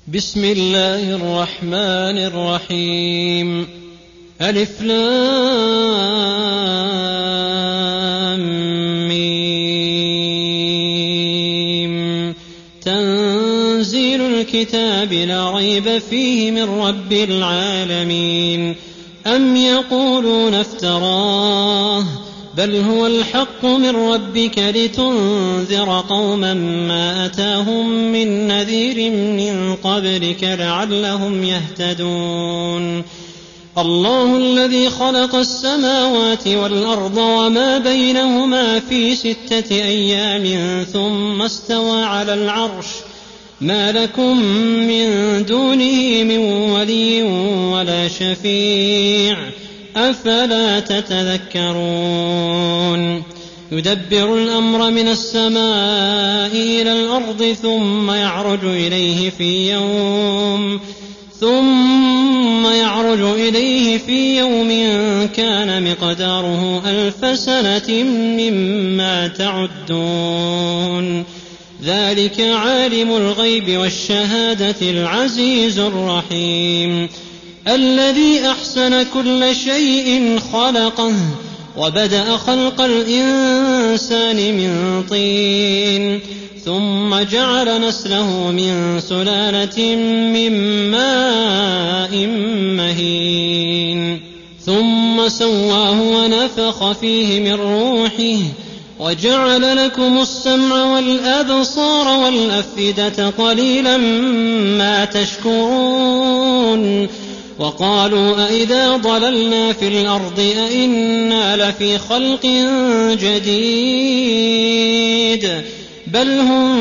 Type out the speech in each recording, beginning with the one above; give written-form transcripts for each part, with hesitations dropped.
بسم الله الرحمن الرحيم. ألف لام ميم. تنزيل الكتاب لا ريب فيه من رب العالمين. أم يقولون افتراه بل هو الحق من ربك لتنذر قوما ما أتاهم من نذير من قبلك لعلهم يهتدون. الله الذي خلق السماوات والأرض وما بينهما في 6 أيام ثم استوى على العرش ما لكم من دونه من ولي ولا شفيع أفلا تتذكرون. يدبر الأمر من السماء إلى الأرض ثم يعرج إليه في يوم كان مقداره 1000 سنة مما تعدون. ذلك عالم الغيب والشهادة العزيز الرحيم. الذي أحسن كل شيء خلقه وبدأ خلق الإنسان من طين ثم جعل نسله من سلالة من ماء مهين ثم سواه ونفخ فيه من روحه وجعل لكم السمع والأبصار والأفئدة قليلا ما تشكرون. وقالوا أئذا ضللنا في الأرض أئنا لفي خلق جديد بل هم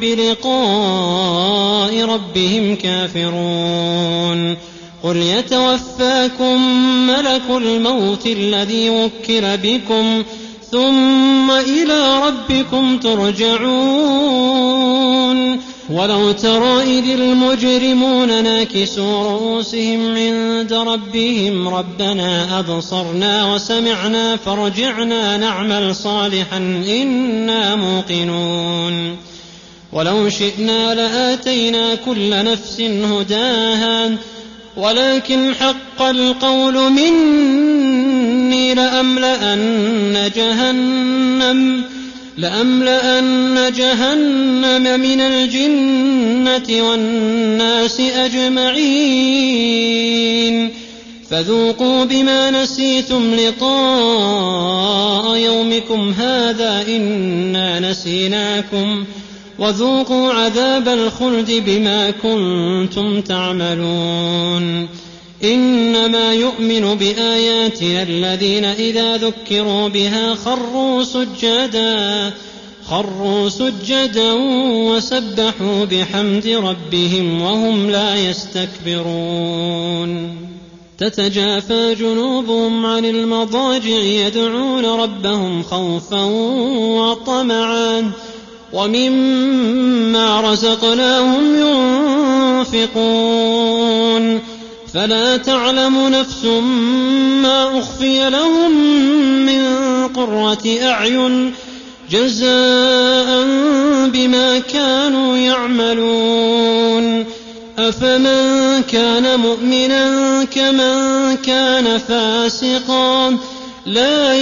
بلقاء ربهم كافرون. قل يتوفاكم ملك الموت الذي وكل بكم ثم إلى ربكم ترجعون. ولو ترى إذ المجرمون ناكسوا رؤوسهم عند ربهم ربنا أبصرنا وسمعنا فارجعنا نعمل صالحا إنا موقنون. ولو شئنا لآتينا كل نفس هداها ولكن حق القول مني لأملأن جهنم من الجنة والناس أجمعين. فذوقوا بما نسيتم لقاء يومكم هذا إنا نسيناكم وذوقوا عذاب الخلد بما كنتم تعملون. إنما يؤمن بآياتنا الذين إذا ذكروا بها خروا سجدا وسبحوا بحمد ربهم وهم لا يستكبرون. تتجافى جنوبهم عن المضاجع يدعون ربهم خوفا وطمعا ومما رزقناهم ينفقون. فلا تعلم نفس ما أخفي لهم من قرة أعين جزاء بما كانوا يعملون. أفمن كان مؤمنا كمن كان فاسقا لا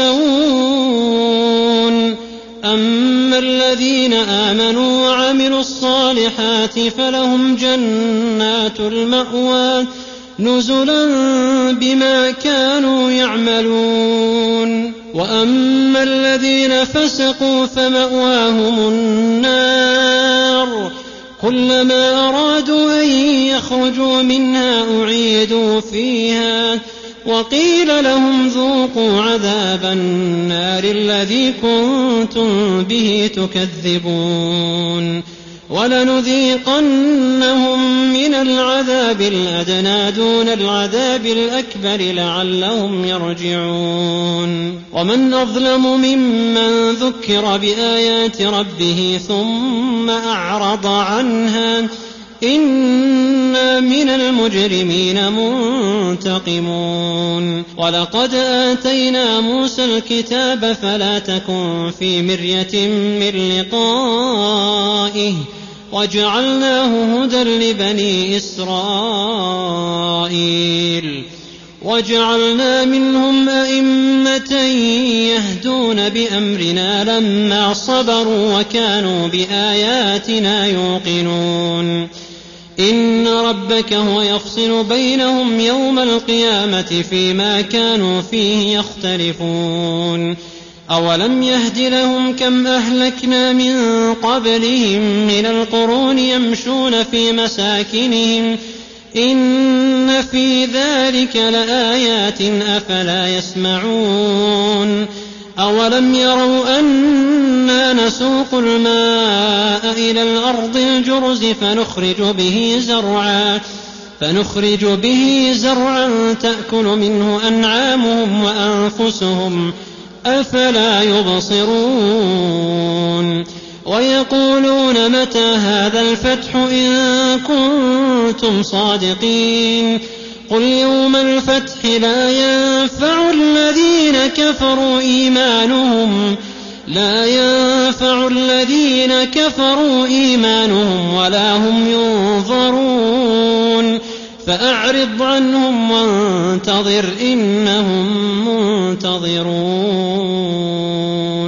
يستوون. أما الذين آمنوا وعملوا الصالحات فلهم جنات المأوى نزلا بما كانوا يعملون. وأما الذين فسقوا فمأواهم النار كلما أرادوا أن يخرجوا منها أعيدوا فيها وقيل لهم ذوقوا عذاب النار الذي كنتم به تكذبون. ولنذيقنهم من العذاب الأدنى دون العذاب الأكبر لعلهم يرجعون. ومن أظلم ممن ذكر بآيات ربه ثم أعرض عنها إنا من المجرمين منتقمون. ولقد آتينا موسى الكتاب فلا تكن في مرية من لقائه وجعلناه هدى لبني إسرائيل وجعلنا منهم أئمة يهدون بأمرنا لما صبروا وكانوا بآياتنا يوقنون إن ربك هو يفصل بينهم يوم القيامة فيما كانوا فيه يختلفون أولم يهد لهم كم أهلكنا من قبلهم من القرون يمشون في مساكنهم إن في ذلك لآيات أفلا يسمعون أولم يروا أنا نسوق الماء إلى الأرض الجرز فنخرج به زرعا تأكل منه أنعامهم وأنفسهم أفلا يبصرون ويقولون متى هذا الفتح إن كنتم صادقين قل يوم الفتح لا ينفع الذين كفروا إيمانهم ولا هم ينظرون فأعرض عنهم وانتظر إنهم منتظرون.